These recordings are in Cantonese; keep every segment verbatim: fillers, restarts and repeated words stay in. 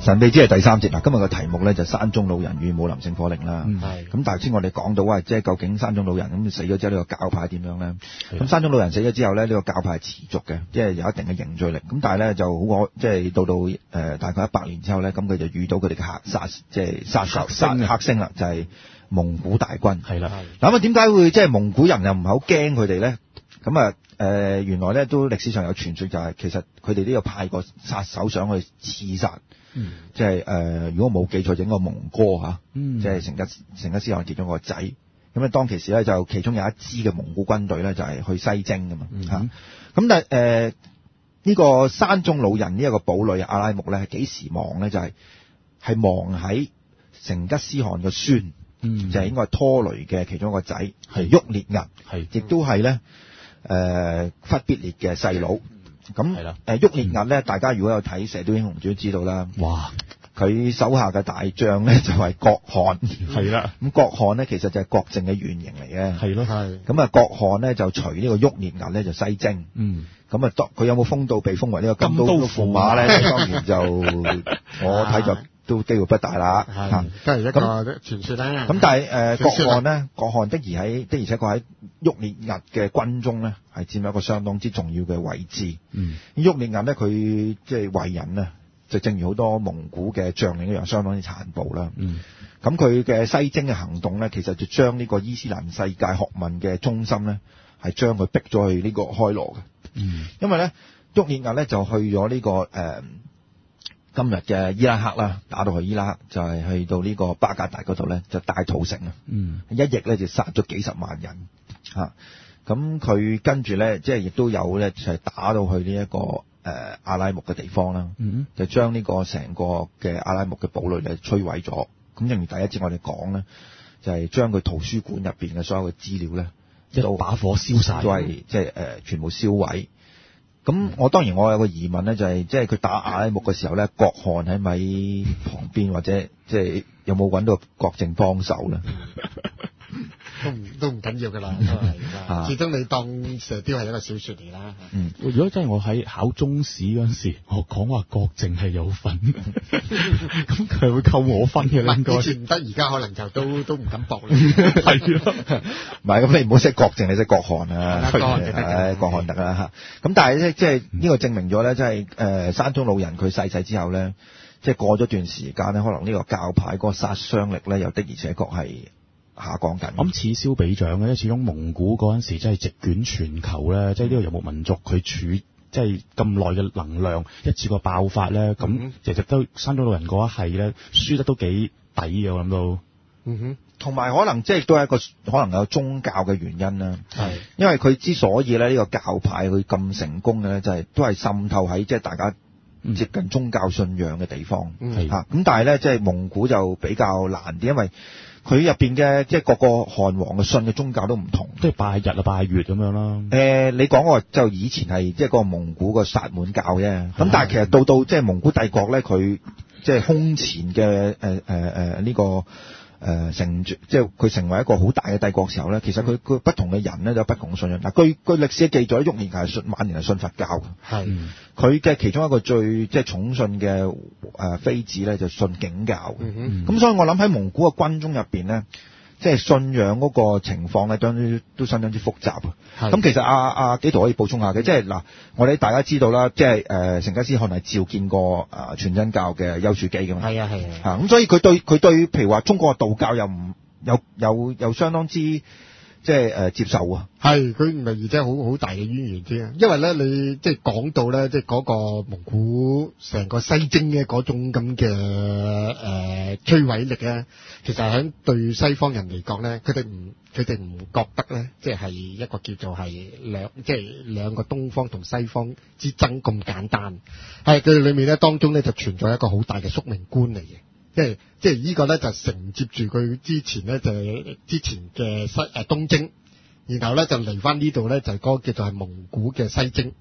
神秘之夜第三節嗱，今日嘅題目咧就山中老人與武林聖火令啦。 係咁頭先我哋講到啊，即係究竟山中老人咁死咗之後呢個教派點樣咧？咁山中老人死咗之後咧，呢個教派係持續嘅，即係有一定嘅凝聚力。咁但係咧就好可，即係到到誒、呃、大概一百年之後咧，咁佢就遇到佢哋嘅客殺，即係殺手殺黑星啦，就係、是、蒙古大軍。 係啦， 嗱咁啊，點解會即係蒙古人又唔係好驚佢哋咧？咁啊誒，原來咧都歷史上有傳說，就係其實佢哋都有派過殺手上去刺殺。嗯、即係誒、呃，如果冇記錯，整個蒙哥嚇，嗯、即係成吉成吉思汗其中一個仔。咁咧當其時咧，就其中有一支嘅蒙古軍隊咧，就係、是、去西征㗎嘛嚇。咁、嗯啊、但係誒呢個山中老人呢一個堡壘阿拉木咧，係幾時亡咧？就係、是、係亡喺成吉思汗嘅孫，嗯、就係應該係拖雷嘅其中一個仔，係旭烈兀，係亦都係咧誒忽必烈嘅細佬。咁誒旭烈兀咧，大家如果有睇《射雕英雄傳》都知道啦。哇！佢手下嘅大將咧就係郭汞，係啦。咁郭汞咧其實就係郭靖嘅原型嚟嘅，係咯，係。咁啊郭汞咧就隨呢個旭烈兀咧就西征，嗯。咁啊，佢有冇封到被封為呢個金刀駙馬咧？當然就我睇就都機會不大啦。係， 都係一個傳說啦。 咁但係誒郭汞咧，郭汞的而喺的而且確喺旭烈兀嘅軍中咧，係佔有一個相當之重要嘅位置。嗯，旭烈兀咧，佢即係為人啊，就正如好多蒙古嘅將領一樣，相當之殘暴啦。嗯，咁佢嘅西征嘅行動咧，其實就將呢個伊斯蘭世界學問嘅中心咧，係將佢逼咗去呢個開羅嘅。嗯，因為咧旭烈兀咧就去咗呢、這個誒、呃、今日嘅伊拉克啦，打到去伊拉克就係、是、去到呢個巴格達嗰度咧，就大屠城啊。嗯，一役咧就殺咗幾十萬人嚇。咁、啊、佢跟住咧，即係亦都有咧，就係、是、打到去呢、這、一個誒、呃、阿拉木嘅地方啦。嗯，就將呢個成個嘅阿拉木嘅堡壘咧摧毀咗。咁正如第一節我哋講咧，就係、是、將佢圖書館入邊嘅所有嘅資料咧， 一把火燒晒， 都係即係誒全部燒毀。咁我當然我有個疑問咧，就係即係佢打阿拉木嘅時候咧，郭汞喺咪旁邊，或者即係有冇揾到郭靖幫手咧？ 都唔都唔緊要噶啦，都係，始終你當射雕係一個小說嚟啦。嗯，如果真係我喺考中試嗰陣時，我講話郭靖係有份，咁佢係會扣我分嘅咧？應該以前唔得，而家可能就都都唔敢搏啦。係咯， 唔係咁你唔好識郭靖，你識郭汞啊，係郭汞得啦嚇。咁但係咧，即係呢個證明咗咧，即係誒山中老人佢逝世之後咧，即係過咗段時間咧，可能呢個教派嗰個殺傷力咧，又的而且確係下降緊。咁此消彼長嘅，因為始終蒙古嗰陣時真係席捲全球咧，即係呢個游牧民族佢處即係咁耐嘅能量一次過爆發咧，咁、嗯、其實都山中老人嗰一係咧，輸得都幾抵嘅，我諗到。嗯哼， 同埋可能即係都係一個可能有宗教嘅原因啦。係，因為佢之所以咧呢個教派佢咁成功嘅咧，就係、是、都係滲透喺即係大家接近宗教信仰嘅地方。係嚇，咁但係咧即係蒙古就比較難啲，因為佢入邊嘅即係各個汗王嘅信嘅宗教都唔同， 即係拜日啊、拜月咁樣啦。 誒、呃，你講個就以前係即係個蒙古個薩滿教啫。咁但係其實到到即係蒙古帝國咧，佢即係空前嘅誒誒誒呢個。誒、呃、成即係佢成為一個好大嘅帝國時候咧，其實佢佢不同嘅人咧都有不同嘅信仰。嗱，據據歷史嘅記載，旭烈兀係信晚年係信佛教嘅，係佢嘅其中一個最即係寵信嘅誒、呃、妃子咧就信景教嘅。咁、嗯嗯、所以我諗喺蒙古嘅軍中入邊咧，即係信仰嗰個情況咧，都都相當之複雜啊。咁其實阿阿紀陶可以補充下嘅，即係嗱，我哋大家知道啦，即係誒成吉思汗係召見過啊全真教嘅丘處機㗎嘛。係啊係啊。嚇咁、啊、所以佢對佢對譬如話中國嘅道教又唔有有有相當之即係誒、呃、接受啊。 係佢唔係而且好好大嘅淵源啫，因為咧你即係講到咧，即係嗰個蒙古成個西征嘅嗰種咁嘅誒摧毀力咧，其實喺對西方人嚟講咧，佢哋唔佢哋唔覺得咧，即係一個叫做係兩即係兩個東方同西方之爭咁簡單，係佢哋裏面咧當中咧就存在一個好大嘅宿命觀嚟嘅。即係即係呢個咧就承接住佢之前咧就係之前嘅西誒東征，然後咧就嚟翻呢度咧就係嗰個叫做係蒙古嘅西征，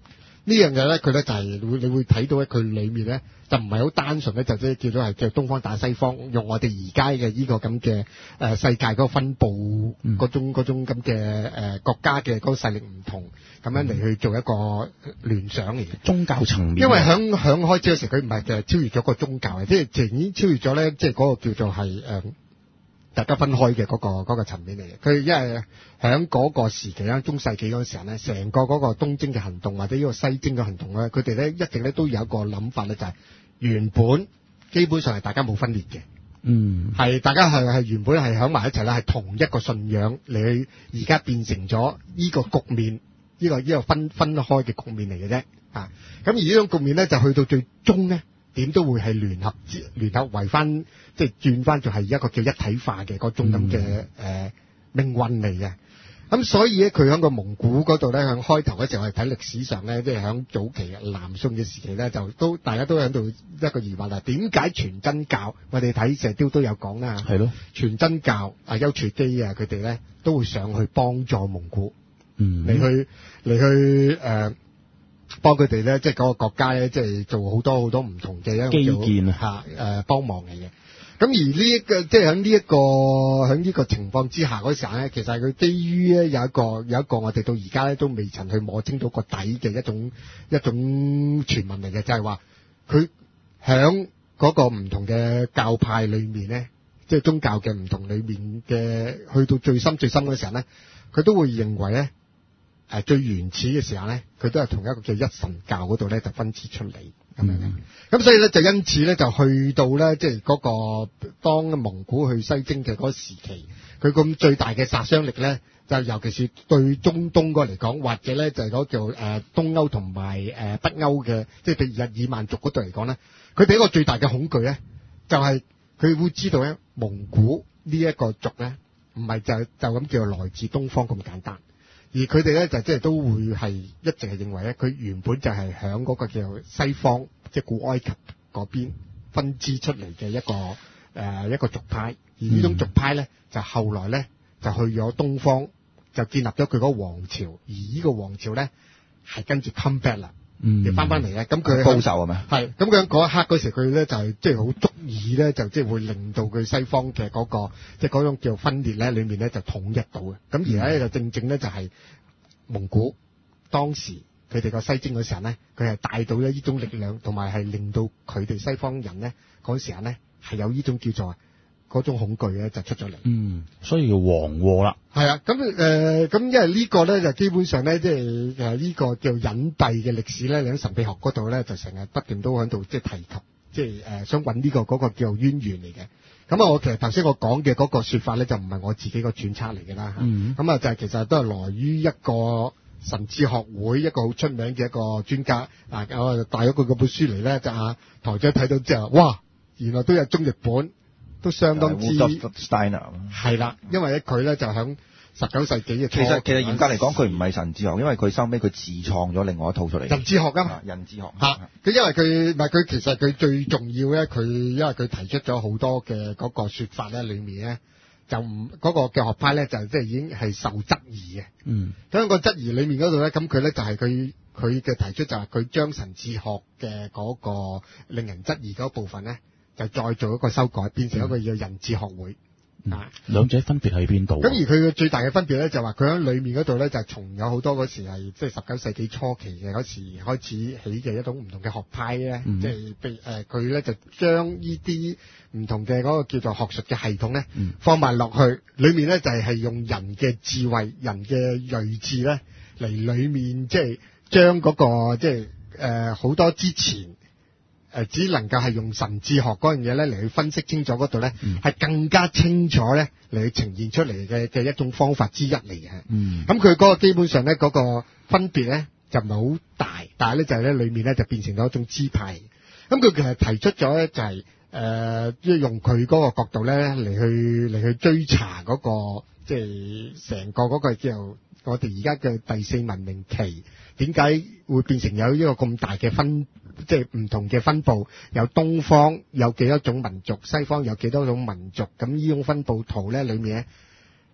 呢樣嘢咧，佢咧就係會你會睇到咧，佢裏面咧就唔係好單純咧，就即係叫做係叫東方打西方，用我哋而家嘅呢個咁嘅誒世界嗰個分佈嗰種嗰種咁嘅誒國家嘅嗰個勢力唔同，咁樣嚟去做一個聯想嚟嘅宗教層面。 因為響響開始嗰時，佢唔係就係超越咗個宗教嘅，即係已經超越咗咧，即係嗰個叫做係誒。呃大家分開嘅嗰、那個嗰、那個層面嚟嘅，佢因為喺嗰個時期咧，中世紀嗰陣時候咧，成個嗰個東征嘅行動或者呢個西征嘅行動咧，佢哋咧一直咧都有一個諗法咧，就係、是、原本基本上係大家冇分裂嘅， 嗯， 係大家係係原本係喺埋一齊啦，係同一個信仰嚟去，而家變成咗呢個局面，呢、這個呢、這個分分開嘅局面嚟嘅啫，啊，咁而呢種局面咧就去到最終咧。點都會係聯合聯合為翻，即係轉翻就係一個叫一體化嘅嗰種咁嘅誒命運嚟嘅。咁所以咧，佢喺個蒙古嗰度咧，喺開頭嗰時候我哋睇歷史上咧，即係喺早期南宋嘅時期咧，就都大家都喺度一個疑惑啦。點解全真教？我哋睇石雕都有講啦， 係咯， 全真教啊，丘處機啊，佢哋咧都會上去幫助蒙古， 嗯， 嚟去嚟去誒。呃幫佢哋咧，即係嗰個國家咧，即係做好多好多唔同嘅基建啊，嚇誒幫忙嚟嘅。咁而呢一個即係喺呢一個喺呢個情況之下嗰時候咧，其實佢基於咧有一個有一個我哋到而家咧都未曾去摸清到個底嘅一種一種傳聞嚟嘅，就係話佢喺嗰個唔同嘅教派裏面咧，即係宗教嘅唔同裏面嘅，去到最深最深嗰時候咧，佢都會認為咧。誒最原始嘅時候咧，佢都係同一個叫一神教嗰度咧就分支出嚟咁樣嘅。咁、嗯、所以咧就因此咧就去到咧即係嗰個當蒙古去西征嘅嗰個時期，佢咁最大嘅殺傷力咧，就尤其是對中東嗰嚟講，或者咧就係嗰叫誒東歐同埋誒北歐嘅，即係譬如日耳曼族嗰度嚟講咧，佢哋一個最大嘅恐懼咧，就係、是、佢會知道咧蒙古呢一個族咧，唔係就就咁叫來自東方咁簡單。而佢哋咧就即係都會係一直係認為咧，佢原本就係響嗰個叫西方，即係古埃及嗰邊分支出嚟嘅一個誒、呃、一個族派。而呢種族派咧，就後來咧就去咗東方，就建立咗佢嗰個王朝。而呢個王朝咧係跟住 come back 啦，又翻翻嚟咧。咁佢報仇係咪？ 係咁佢嗰一刻嗰時，佢咧就係即係好足以咧，就即係會令到佢西方嘅嗰、嗰個即係嗰種叫分裂咧，裏面咧就統一到嘅。咁而家咧就正正咧就係蒙古當時佢哋個西征嗰時候咧，佢係帶到咧呢種力量，同埋係令到佢哋西方人咧嗰時候咧係有呢種叫做嗰種恐懼咧就出咗嚟。 嗯，所以叫黃禍啦。 係啊，咁誒咁因為呢個咧就基本上咧即係誒呢個叫隱蔽嘅歷史咧，你喺神秘學嗰度咧就成日不斷都喺度即係提及，即係誒、呃、想揾呢、這個嗰、那個叫做淵源嚟嘅。咁啊，我其實頭先我講嘅嗰個說法咧就唔係我自己個揣測嚟嘅啦。 嗯， 咁啊就係其實都係來於一個神智學會一個好出名嘅一個專家啊，我帶咗佢嗰本書嚟咧，就啊台長睇到之後，哇，原來都有中譯本，都相當之係啦，因為咧佢咧就響十九世紀嘅初。 其實其實嚴格嚟講，佢唔係神智學，因為佢收尾佢自創咗另外一套出嚟。 人智學啊嘛， 人智學嚇。佢因為佢唔係佢其實佢最重要咧，佢因為佢提出咗好多嘅嗰個説法咧，裡面咧就唔嗰個嘅學派咧就即係已經係受質疑嘅。 嗯。 喺個質疑裡面嗰度咧，咁佢咧就係佢佢嘅提出就係佢將神智學嘅嗰個令人質疑嗰部分咧，就再做一個修改，變成一個叫人智學會。 嗯、啊，兩者分別喺邊度？ 咁而佢嘅最大嘅分別咧，就話佢喺裏面嗰度咧，就從有好多嗰時係即係十九世紀初期嘅嗰時開始起嘅一種唔同嘅學派咧， 嗯、 即係被誒佢咧就將呢啲唔同嘅嗰個叫做學術嘅系統咧， 嗯、放埋落去裏面咧，就係、是、用人嘅智慧、人嘅睿智咧嚟裏面即係將嗰個即係誒好多之前。誒只能夠係用神智學嗰樣嘢咧嚟去分析清楚嗰度咧，係、嗯、更加清楚咧嚟去呈現出嚟嘅嘅一種方法之一嚟嘅。嗯，咁佢嗰個基本上咧嗰、嗰個分別咧就唔係好大，但係咧就係咧裡面咧就變成咗一種支派。咁佢其實提出咗咧就係誒即係用佢嗰個角度咧嚟去嚟去追查嗰、嗰個即係成個嗰個叫我哋而家嘅第四文明期點解會變成有呢個咁大嘅分？即係唔同嘅分佈，有東方有幾多種民族，西方有幾多種民族，咁呢種分佈圖咧裏面咧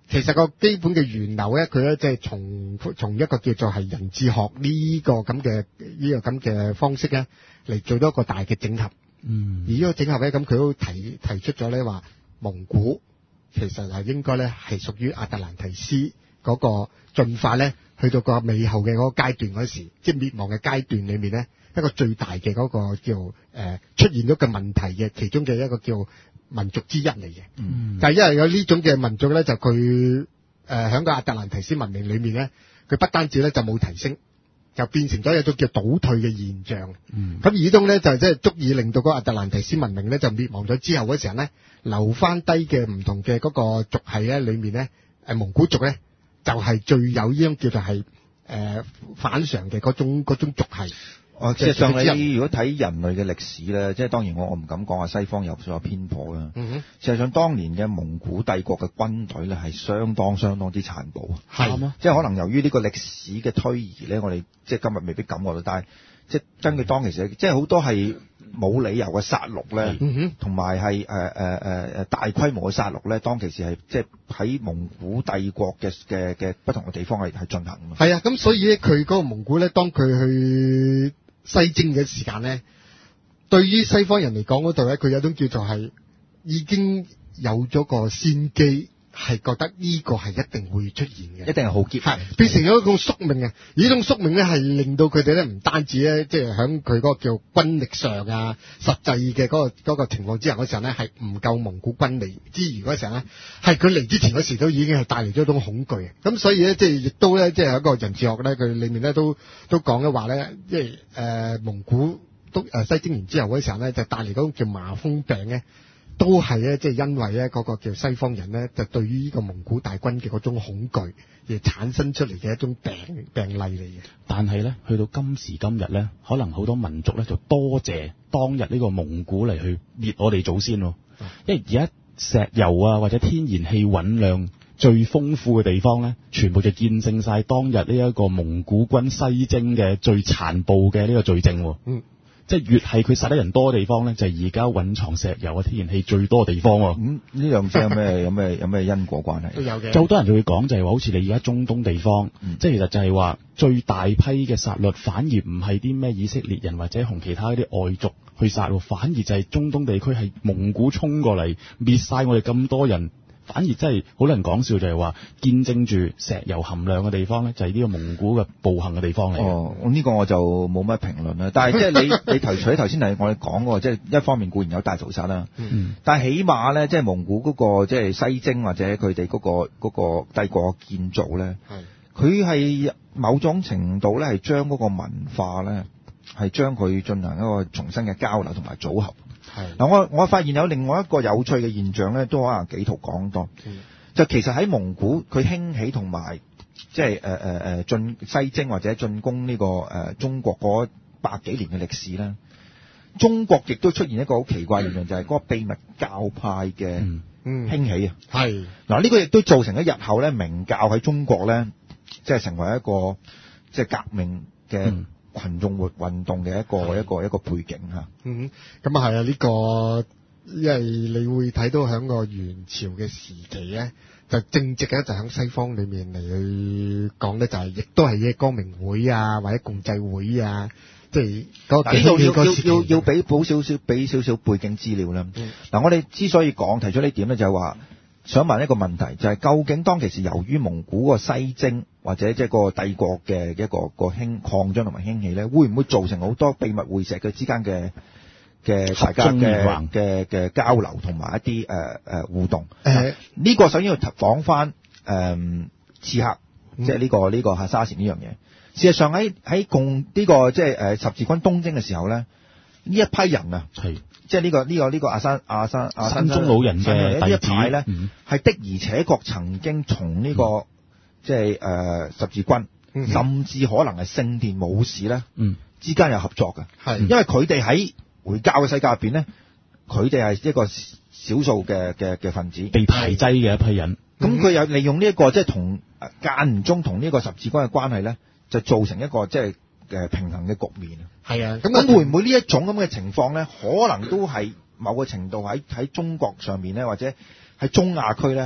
其實個基本嘅源流咧，佢咧即係從從一個叫做係人智學呢個咁嘅呢個咁嘅方式咧嚟做到一個大嘅整合。 嗯， 而呢個整合咧，咁佢都提提出咗咧話，蒙古其實係應該咧係屬於亞特蘭提斯嗰個進化咧，去到個尾後嘅嗰個階段嗰時，即係滅亡嘅階段裏面咧，一個最大嘅嗰個叫誒、呃、出現咗嘅問題嘅其中嘅一個叫民族之一嚟嘅。 嗯， 就係因為有呢種嘅民族咧，就佢誒喺個亞特蘭提斯文明裏面咧，佢不單止咧就冇提升，就變成咗一種叫倒退嘅現象。 嗯， 咁而呢種咧就即係足以令到嗰個亞特蘭提斯文明咧就滅亡咗之後嗰時候咧，留翻低嘅唔同嘅嗰個族系咧裏面咧，誒蒙古族咧就係、是、最有呢種叫做係誒、呃、反常嘅嗰種嗰種族系。 哦，事實上你如果睇人類嘅歷史咧，即係當然我我唔敢講話西方有所偏頗啦。 嗯哼， 事實上當年嘅蒙古帝國嘅軍隊咧係相當相當之殘暴。 係啊， 即係可能由於呢個歷史嘅推移咧，我哋即係今日未必感覺到，但係即係根據當其時，即係好多係冇理由嘅殺戮咧， 嗯哼， 同埋係誒誒誒誒大規模嘅殺戮咧，當其時係即係喺蒙古帝國嘅嘅嘅不同嘅地方係係進行嘅。 係啊，咁所以咧佢嗰個蒙古咧，當佢去西征嘅時間咧，對於西方人嚟講嗰度咧，佢有種叫做係已經有咗個先機，係覺得呢個係一定會出現嘅， 一定係浩劫， 係變成咗一種宿命啊！而呢種宿命咧，係令到佢哋咧唔單止咧，即係喺佢嗰個叫軍力上啊，實際嘅嗰、嗰個嗰個情況之下嗰時候咧，係唔夠蒙古軍嚟之餘嗰時候咧，係佢嚟之前嗰時都已經係帶嚟咗一種恐懼啊！咁所以咧，即係亦都咧，即係一個人智學咧，佢裏面咧都都講嘅話咧，即係誒蒙古都誒西征完之後嗰時候咧，就帶嚟嗰種叫麻風病咧。都係咧，即係因為咧嗰個叫西方人咧，就對於呢個蒙古大軍嘅嗰種恐懼而產生出嚟嘅一種病病例嚟嘅。 但係咧，去到今時今日咧，可能好多民族咧就多謝當日呢個蒙古嚟去滅我哋祖先喎。 嗯、 因為而家石油啊或者天然氣蘊量最豐富嘅地方咧，全部就見證晒當日呢一個蒙古軍西征嘅最殘暴嘅呢個罪證。 嗯。 即係越係佢殺得人多嘅地方咧，就係而家蘊藏石油啊、天然氣最多嘅地方喎。 咁呢兩者有咩有咩有咩因果關係？ 都有嘅。 就好多人就會講就係話，好似你而家中東地方， 嗯、 即係其實就係話最大批嘅殺戮，反而唔係啲咩以色列人或者同其他啲外族去殺喎，反而就係中東地區係蒙古衝過嚟滅晒我哋咁多人。反而真係好多人講笑，就係話見證住石油含量嘅地方咧，就係呢個蒙古嘅暴行嘅地方嚟。 哦，呢、呢個我就冇乜評論啦。但係即係你你提除咗頭先係我哋講過，即係一方面固然有大屠殺啦， 嗯， 但係起碼咧，即係蒙古嗰、嗰個即係西征或者佢哋嗰個嗰個帝國建造咧，係佢係某種程度咧係將嗰個文化咧係將佢進行一個重新嘅交流同埋組合。係嗱，我我發現有另外一個有趣嘅現象咧，都可能幾圖講多。嗯、就其實喺蒙古佢興起同埋即係誒誒誒進西征或者進攻呢、這個誒、呃、中國嗰百幾年嘅歷史咧，中國亦都出現一個好奇怪現象，嗯、就係嗰個秘密教派嘅興起啊。係嗱，呢個亦都造成咗日後咧明教喺中國咧，即係成為一個即係革命嘅。嗯群眾活運動嘅一個一個一個背景嚇， 嗯，咁啊係啊，呢個因為你會睇到喺個元朝嘅時期咧，就正直咧就喺西方裏面嚟去講咧，就係亦都係嘅光明會啊，或者共濟會啊，即係嗰個要要要要要俾補少少俾少少背景資料啦。嗱、嗯，我哋之所以講提出呢點咧，就係話想問一個問題，就係、是、究竟當其時由於蒙古個西征或者即係個帝國嘅一個一個興擴張同埋興起咧，會唔會造成好多秘密會石嘅之間嘅嘅大家嘅嘅嘅交流同埋一啲誒誒互動？誒呢、呃這個首先要講翻誒刺客，嗯、即係呢、這個呢、這個哈沙善呢樣嘢。事實上喺喺共呢、這個即係誒十字軍東征嘅時候咧，呢一批人啊，係即係呢、這個呢、這個呢、這個阿山阿山阿山中老人嘅呢一派咧，係、嗯、的而且確曾經從呢、這個。嗯即係誒、呃、十字軍，嗯、甚至可能係聖殿武士咧，嗯、之間有合作嘅，係因為佢哋喺回教嘅世界入邊咧，佢哋係一個少數嘅嘅嘅分子， 被排擠嘅一批人。 咁佢又利用呢、這、一個即係同間唔中同呢個十字軍嘅關係咧，就造成一個即係誒平衡嘅局面。係啊，咁咁會唔會呢一種咁嘅情況咧，可能都係某個程度喺喺中國上面咧，或者喺中亞區咧？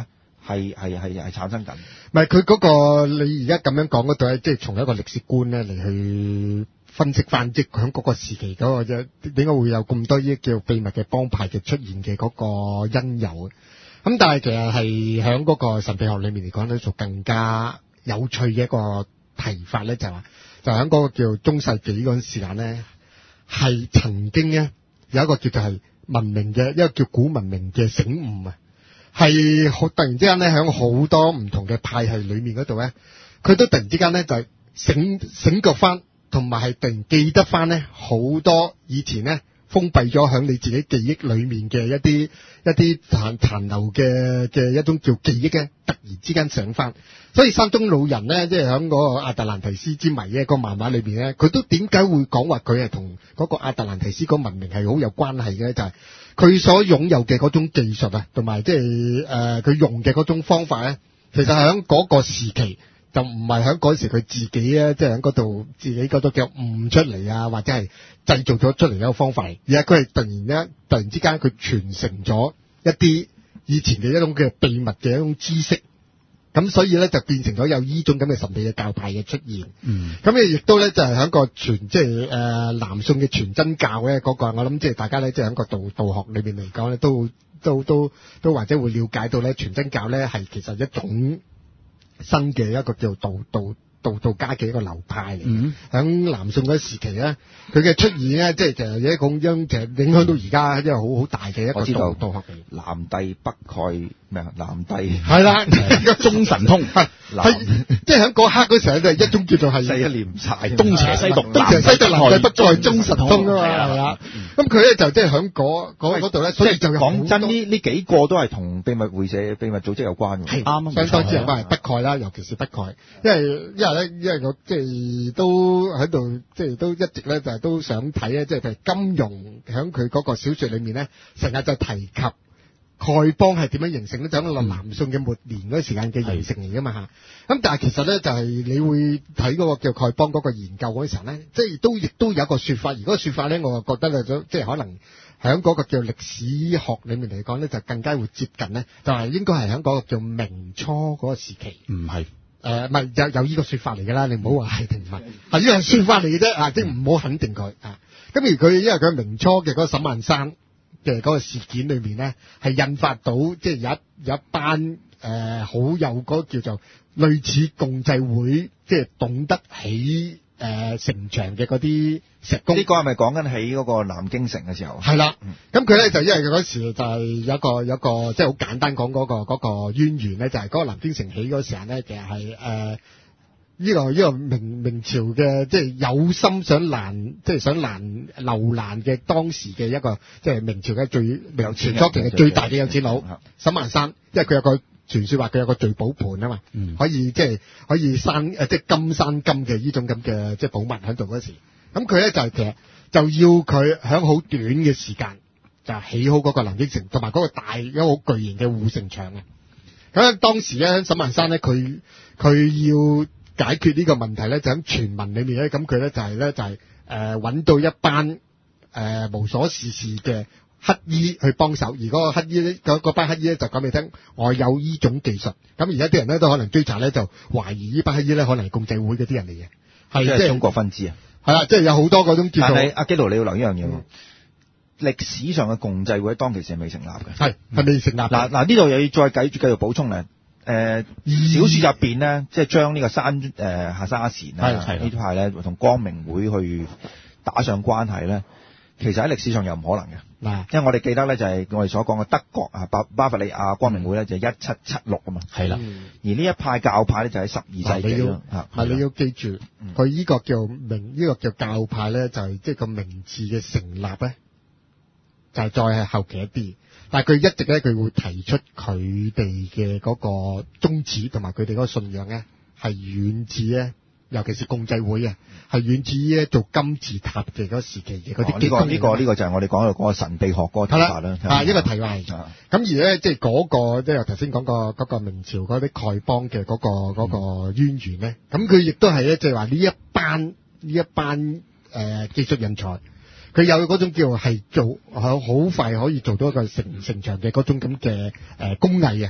係係係係產生緊。 唔係佢嗰個你而家咁樣講嗰度咧，即係從一個歷史觀咧嚟去分析翻，即係喺嗰個時期嗰個啫，點解會有咁多呢啲叫秘密嘅幫派嘅出現嘅嗰個因由？咁但係其實係喺嗰個神秘學裏面嚟講咧，就更加有趣嘅一個提法咧，就係話就喺嗰個叫中世紀嗰陣時間咧，係曾經咧有一個叫做係文明嘅一個叫古文明嘅醒悟啊，係好突然之間咧喺好多唔同嘅派系裏面嗰度咧，佢都突然之間咧就係醒醒覺翻，同埋係突然記得翻咧好多以前咧封閉咗喺你自己記憶裏面嘅一啲一啲殘殘留嘅嘅一種叫記憶咧，突然之間醒翻。所以山中老人咧，即係喺嗰個亞特蘭提斯之謎嘅個漫畫裏邊咧，佢都點解會講話佢係同嗰個亞特蘭提斯個文明係好有關係嘅？就係、是、佢所擁有嘅嗰種技術啊，同埋即係誒佢用嘅嗰種方法咧，其實係喺嗰個時期。就唔係喺嗰時佢自己咧，即係喺嗰度自己嗰度叫悟出嚟啊，或者係製造咗出嚟一個方法嚟，而係佢係突然咧，突然之間佢傳承咗一啲以前嘅一種嘅秘密嘅一種知識，咁所以咧就變成咗有呢種咁嘅神秘嘅教派嘅出現。嗯，咁亦都咧就係喺個傳即係誒南宋嘅全真教咧嗰個，我諗即係大家咧即係喺個道道學裏邊嚟講咧，都都都都或者會了解到咧全真教咧係其實一種新嘅一個叫道道道道家嘅一個流派嚟，喺、嗯、南宋嗰時期咧，佢嘅出現咧，即係就係一個將其實影響到而家，因為好好大嘅一個道道學嚟。南帝北丐咩啊？南帝係啦， 中神通係即係喺嗰刻嗰時候就係一種叫做係四一念晒東邪西毒， 東邪西毒南帝北丐中神通啊嘛，係啦。咁佢咧就即係喺嗰嗰嗰度咧，所以就講真呢呢幾個都係同秘密會社、秘密組織有關嘅， 係啱，相當之有關係。北丐啦，尤其是北丐，因為因為咧，因為我即係都喺度，即係都一直咧就係都想睇咧，即係譬如金庸喺佢嗰個小說裏面咧，成日就提及丐幫係點樣形成咧，就喺南宋嘅末年嗰個時間嘅形成嚟噶嘛嚇。咁、嗯、但係其實咧就係、是、你會睇嗰個叫丐幫嗰個研究嗰陣時候咧，即係都亦都有一個說法，而嗰個說法咧，我覺得咧就即係可能喺嗰個叫歷史學裏面嚟講咧，就更加會接近咧，就係、是、應該係喺嗰個叫明初嗰個時期。 唔係。 誒，唔係有有呢個說法嚟㗎啦，你唔好話係定唔係，係呢個說法嚟嘅啫，啊，即係唔好肯定佢啊。咁而佢因為佢明初嘅嗰個沈萬山嘅嗰個事件裏面咧，係引發到即係有一有一班誒好、呃、有嗰叫做類似共濟會，即係懂得起誒城牆嘅嗰啲石工。呢個係咪講緊起嗰個南京城嘅時候？ 係啦，咁佢咧就因為佢嗰時就係有一個有一個即係好簡單講嗰、嗰個嗰、嗰個淵源咧，就係、係、嗰個南京城起嗰時候咧，其實係誒呢個呢、呢個明明朝嘅即係有心想攔，即係想攔留難嘅當時嘅一個即係明朝嘅最明朝初期嘅最大嘅有錢佬沈萬山，因為佢有個傳說話佢有個聚寶盤啊嘛，嗯、可以即係可以生誒即係金山金嘅呢種咁嘅即係寶物喺度嗰時，咁佢咧就係其實就要佢喺好短嘅時間就起好嗰個南京城，同埋嗰個大一個好巨型嘅護城牆嘅。咁當時咧沈萬山咧佢佢要解決呢個問題咧，就喺傳聞裏面咧，咁佢咧就係咧就係誒揾到一班誒、呃、無所事事嘅乞衣去幫手，而嗰個乞衣咧，嗰班乞衣咧就講俾你聽，我有呢種技術。咁而家啲人咧都可能追查咧，就懷疑呢班乞衣咧可能係共濟會嗰啲人嚟嘅，係即係中國分支啊。係啦，即係有好多嗰種叫做。但係阿基奴你要留意一樣嘢，嗯、歷史上嘅共濟會當其時係未成立嘅，係係未成立。嗱嗱呢度又要再繼續繼續補充咧。誒、呃、小說入邊咧，即係將呢個山誒、呃、下沙前啊呢啲派咧，同光明會去打上關係咧，其實喺歷史上又唔可能嘅。嗱，因為我哋記得咧就係我哋所講嘅德國啊巴巴伐利亞光明會咧就係一七七六啊嘛，係啦。而呢一派教派咧就喺十二世紀啦。係你要記住，佢呢個叫明呢、呢個叫教派咧，就係即係個明字嘅成立咧，就係再係後期一啲。但係佢一直咧，佢會提出佢哋嘅嗰個宗旨同埋佢哋嗰個信仰咧，係遠至咧，尤其是共濟會啊，係遠至於咧做金字塔嘅嗰個時期嘅嗰啲。呢、哦這個呢、這個呢、這個就係我哋講嘅嗰個神秘學嗰個睇法啦。啊，一個題外。咁而咧，即係嗰個即係頭先講過嗰個明朝嗰啲丐幫嘅嗰個嗰、那個淵源咧，咁佢亦都係咧，即係話呢一班呢一班誒、呃、技術人才。佢有嗰種叫係做好快可以做到一個城城牆嘅嗰種咁嘅誒工藝啊！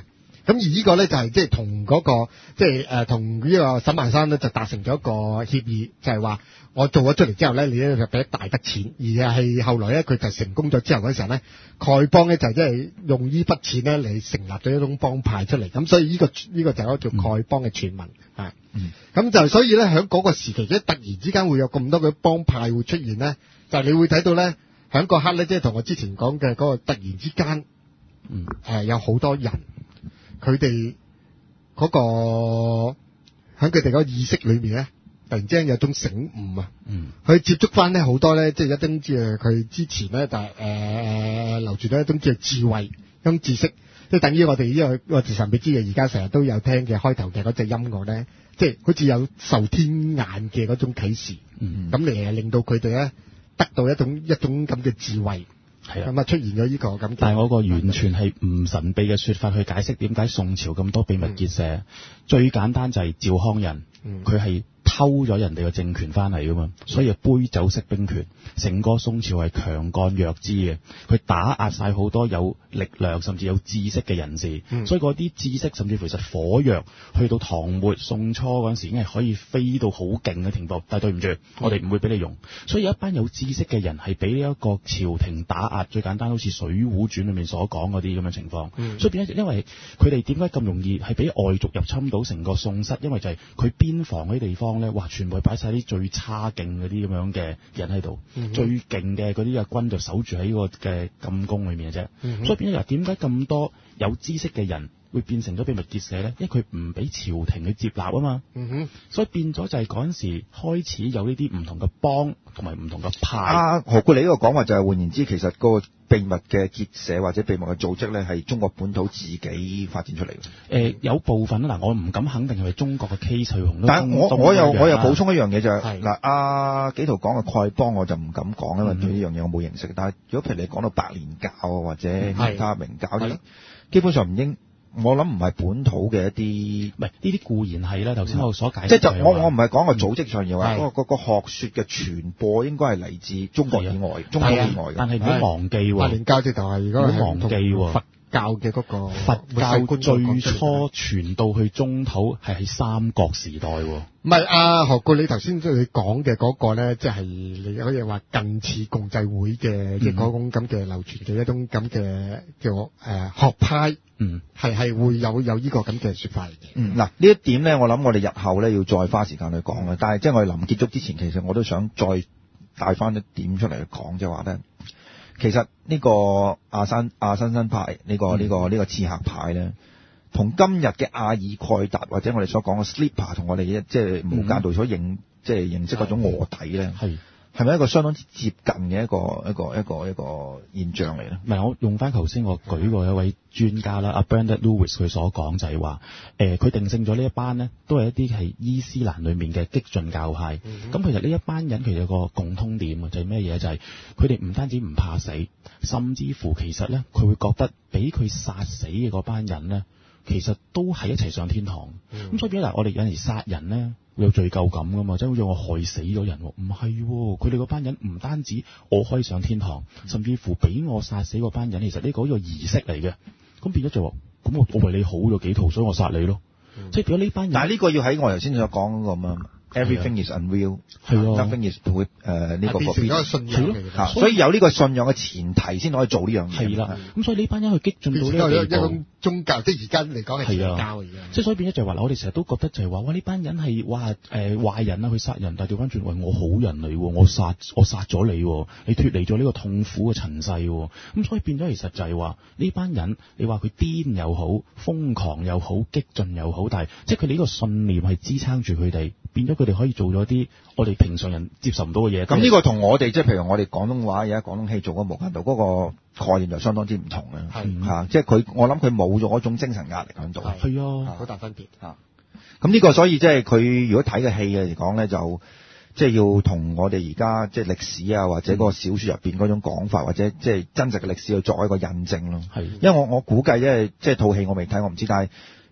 咁而呢個咧就係即係同嗰個即係誒同呢個沈萬山咧就達成咗一個協議，就係話我做咗出嚟之後咧，你咧就俾一大筆錢，而係後來咧佢就成功咗之後嗰陣時候咧，丐幫咧就即係用呢筆錢咧嚟成立咗一種幫派出嚟，咁所以呢個呢個就係一個叫丐幫嘅傳聞啊。 嗯， 咁就所以咧喺嗰個時期，即係突然之間會有咁多嘅幫派會出現咧，就係你會睇到咧喺嗰刻咧，即係同我之前講嘅嗰個突然之間， 嗯誒有好多人。佢哋嗰個喺佢哋嗰個意識裏面咧，突然之間有種醒悟啊！ 嗯， 佢接觸翻咧好多咧，即係一種即係佢之前咧就係誒流傳咗一種即係智慧、一種知識，即係等於我哋呢個我哋神秘之夜而家成日都有聽嘅開頭嘅嗰隻音樂咧，即係好似有受天眼嘅嗰種啟示， 嗯咁嚟令到佢哋咧得到一種一種咁嘅智慧。 係啊， 咁啊出現咗呢個咁。 但係我個完全係唔神秘嘅說法去解釋點解宋朝咁多秘密結社，嗯、最簡單就係趙匡胤，佢係、嗯、偷咗人哋嘅政權翻嚟噶嘛，所以杯酒釋兵權，成個宋朝係強幹弱枝嘅，佢打壓晒好多有力量甚至有知識嘅人士，嗯、所以嗰啲知識甚至乎其實火藥去到唐末宋初嗰陣時已經係可以飛到好勁嘅程度，但係對唔住，嗯、我哋唔會俾你用，所以有一班有知識嘅人係俾呢一個朝廷打壓，最簡單好似《水滸傳》裏面所講嗰啲咁嘅情況，嗯、所以變咗因為佢哋點解咁容易係俾外族入侵到成個宋室，因為就係佢邊防嗰啲地方咧，哇，全部係擺晒啲最差勁嗰啲咁樣嘅人喺度，嗯、最勁嘅嗰啲嘅軍就守住喺個嘅禁宮裏面嘅啫，嗯、所以變咗又點解咁多有知識嘅人會變成咗秘密結社咧？因為佢唔俾朝廷去接納啊嘛，嗯、哼所以變咗就係嗰陣時開始有呢啲唔同嘅幫同埋唔同嘅派。 啊，何故你呢個講法就係換言之，其實個秘密嘅結社或者秘密嘅組織咧，係中國本土自己發展出嚟嘅。誒、 呃，有部分啦，嗱，我唔敢肯定係咪中國嘅 case 去紅。 但係我我又我又補充一樣嘢就係、 係、 嗱，阿紀陶講嘅丐幫我就唔敢講，因為對呢樣嘢我冇認識。但係如果譬如你講到白蓮教或者其他明教啲，基本上唔應。我諗唔係本土嘅一啲， 唔係呢啲固然係啦。頭先我所解釋即係就我我唔係講個組織上嘢話， 嗯、 嗰個嗰個學說嘅傳播應該係嚟自中國以外，中國以外嘅。 但係唔好忘記喎， 白蓮教即係係如果唔好忘記喎， 佛教嘅嗰個佛教最初傳到去中土係喺三國時代喎。 唔係啊，何故你頭先即係你講嘅嗰個咧，即係你可以話近似共濟會嘅即係嗰種咁嘅流傳嘅一種咁嘅叫誒、呃、學派。嗯，係係會有有呢個咁嘅說法嚟嘅。 嗯，嗱呢一點咧，我諗我哋日後咧要再花時間去講嘅。但係即係我哋臨結束之前，其實我都想再帶翻一點出嚟去講，即係話咧，其實呢個阿山阿新新派呢、這個呢、這個呢、這個刺客派咧，同今日嘅阿爾蓋達或者我哋所講嘅 Sleeper 同我哋即係無間道所認、嗯、即係認識嗰種臥底咧，係。係咪一個相當之接近嘅一個一個一個一個現象嚟咧？ 唔係，我用翻頭先我舉過一位專家啦，阿 Brandon Lewis 佢所講就係話，誒佢定性咗呢一班呢，都係一啲係伊斯蘭裏面嘅激進教派。咁、嗯、其實呢一班人其實有個共通點啊，就係咩嘢？就係佢哋唔單止唔怕死，甚至乎其實咧，佢會覺得俾佢殺死嘅嗰班人咧，其實都係一齊上天堂。咁、嗯、所以嗱，我哋有陣時殺人咧，會有罪疚感噶嘛，即係好似我害死咗人，唔係，佢哋嗰班人唔單止我可以上天堂，甚至乎俾我殺死嗰班人，其實呢個係一個儀式嚟嘅。咁變咗就話，咁我我為你好咗幾套，所以我殺你咯。嗯、即係變咗呢班人。 但係呢個要喺我頭先所講嗰個嘛。Everything is unreal， 係啊 ，nothing is 會誒呢個變成咗信仰嚟嘅， 所以有呢個信仰嘅前提先可以做呢樣嘢。 係啦，咁所以呢班人去激進到呢個地步， 一種宗教，即係而家嚟講係邪教嚟嘅。 即係所以變咗就係話，我哋成日都覺得就係話，哇！呢班人係哇誒壞人啊，去殺人，但係調翻轉，喂，我好人嚟，我殺我殺咗你，你脱離咗呢個痛苦嘅塵世，咁所以變咗其實就係話呢班人，你話佢癲又好，瘋狂又好，激進又好，但係即係佢哋呢個信念係支撐住佢哋。變咗佢哋可以做咗啲我哋平常人接受唔到嘅嘢。 咁呢個同我哋即係譬如我哋廣東話而家廣東戲做嗰無間道嗰個概念就相當之唔同啦。係嚇、啊，即係佢我諗佢冇咗嗰種精神壓力喺度。 係啊， 好大分別嚇。 咁呢個所以即係佢如果睇嘅戲嘅嚟講咧，就即係要同我哋而家即係歷史啊，或者嗰個小説入邊嗰種講法，或者即係真實嘅歷史去作一個印證咯。係，因為我我估計因為即係套戲我未睇，我唔知，但係。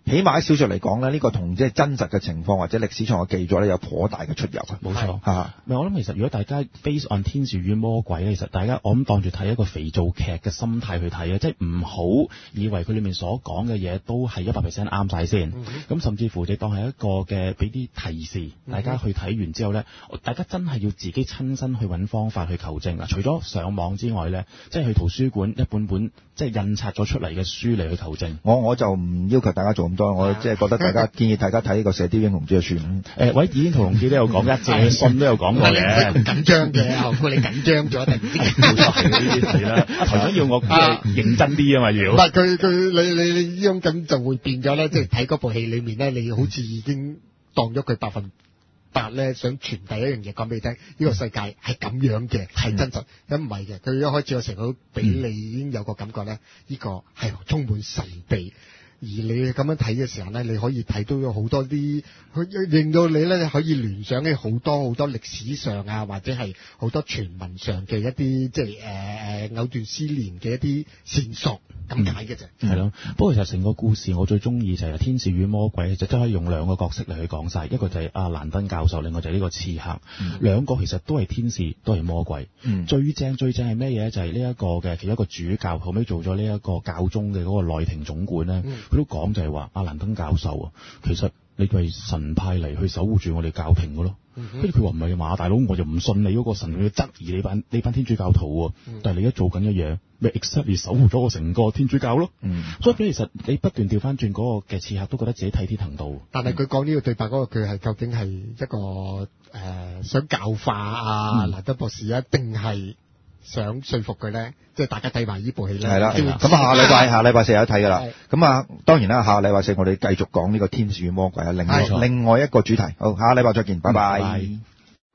起碼喺小說嚟講咧，呢、這個同即係真實嘅情況或者歷史上嘅記載咧有頗大嘅出入啊。 冇錯嚇。 咪我諗其實如果大家 based on 天使與魔鬼咧，其實大家我諗當住睇一個肥皂劇嘅心態去睇啊，即係唔好以為佢裡面所講嘅嘢都係一百 percent 啱晒先。咁、嗯、甚至乎你當係一個嘅俾啲提示，大家去睇完之後咧，大家真係要自己親身去揾方法去求證啊！除咗上網之外咧，即係去圖書館一本本即係印刷咗出嚟嘅書嚟去求證。 我我就唔要求大家做咁多，我即係覺得大家建議大家睇呢個《射雕英雄傳》就算。 誒，喂，《倚天屠龍記》都有講嘅，謝信都有講過嘅。 緊張嘅，後悔你緊張咗定唔知？ 冇錯，係呢啲係啦。台長要我認真啲啊嘛，要。 唔係佢佢你你你呢種咁就會變咗咧，即係睇嗰部戲裡面咧，你好似已經當咗佢百分百咧，想傳遞一樣嘢講俾你聽，呢、這個世界係咁樣嘅，係、嗯、真實。咁唔係嘅，佢一開始我成日俾你已經有個感覺咧，呢、這個係充滿神秘。而你咁樣睇嘅時候咧，你可以睇到有好多啲，令到你咧可以聯想起好多好多歷史上啊，或者係好多傳聞上嘅一啲即係誒誒藕斷絲連嘅一啲線索咁解嘅啫。 係咯、嗯，不過其實成個故事我最中意就係天使與魔鬼，就真可以用兩個角色嚟去講晒，一個就係阿蘭登教授，另外就係呢個刺客，嗯、兩個其實都係天使，都係魔鬼。嗯、最正最正係咩嘢？就係呢一個嘅其中一個主教，後尾做咗呢一個教宗嘅嗰個內廷總管咧。嗯佢都講就係話阿蘭登教授啊，其實你係神派嚟去守護住我哋教廷嘅咯。跟住佢話唔係嘛，大佬我就唔信你嗰個神要質疑你班你班天主教徒喎。嗯、但係你而家做緊嘅嘢，咪 exactly 守護咗我成個天主教咯。嗯、所以其實你不斷調翻轉嗰個嘅刺客都覺得自己替天行道。 但係佢講呢個對白嗰個佢係究竟係一個誒、呃、想教化阿蘭登博士啊，定係想說服佢咧？即係大家睇埋呢部戲咧， 係啦。咁下禮拜下禮拜四有得睇㗎啦。咁啊，當然啦，下禮拜四我哋繼續講呢個天使與魔鬼啊，另外另外一個主題。好，下禮拜再見，拜拜。拜拜。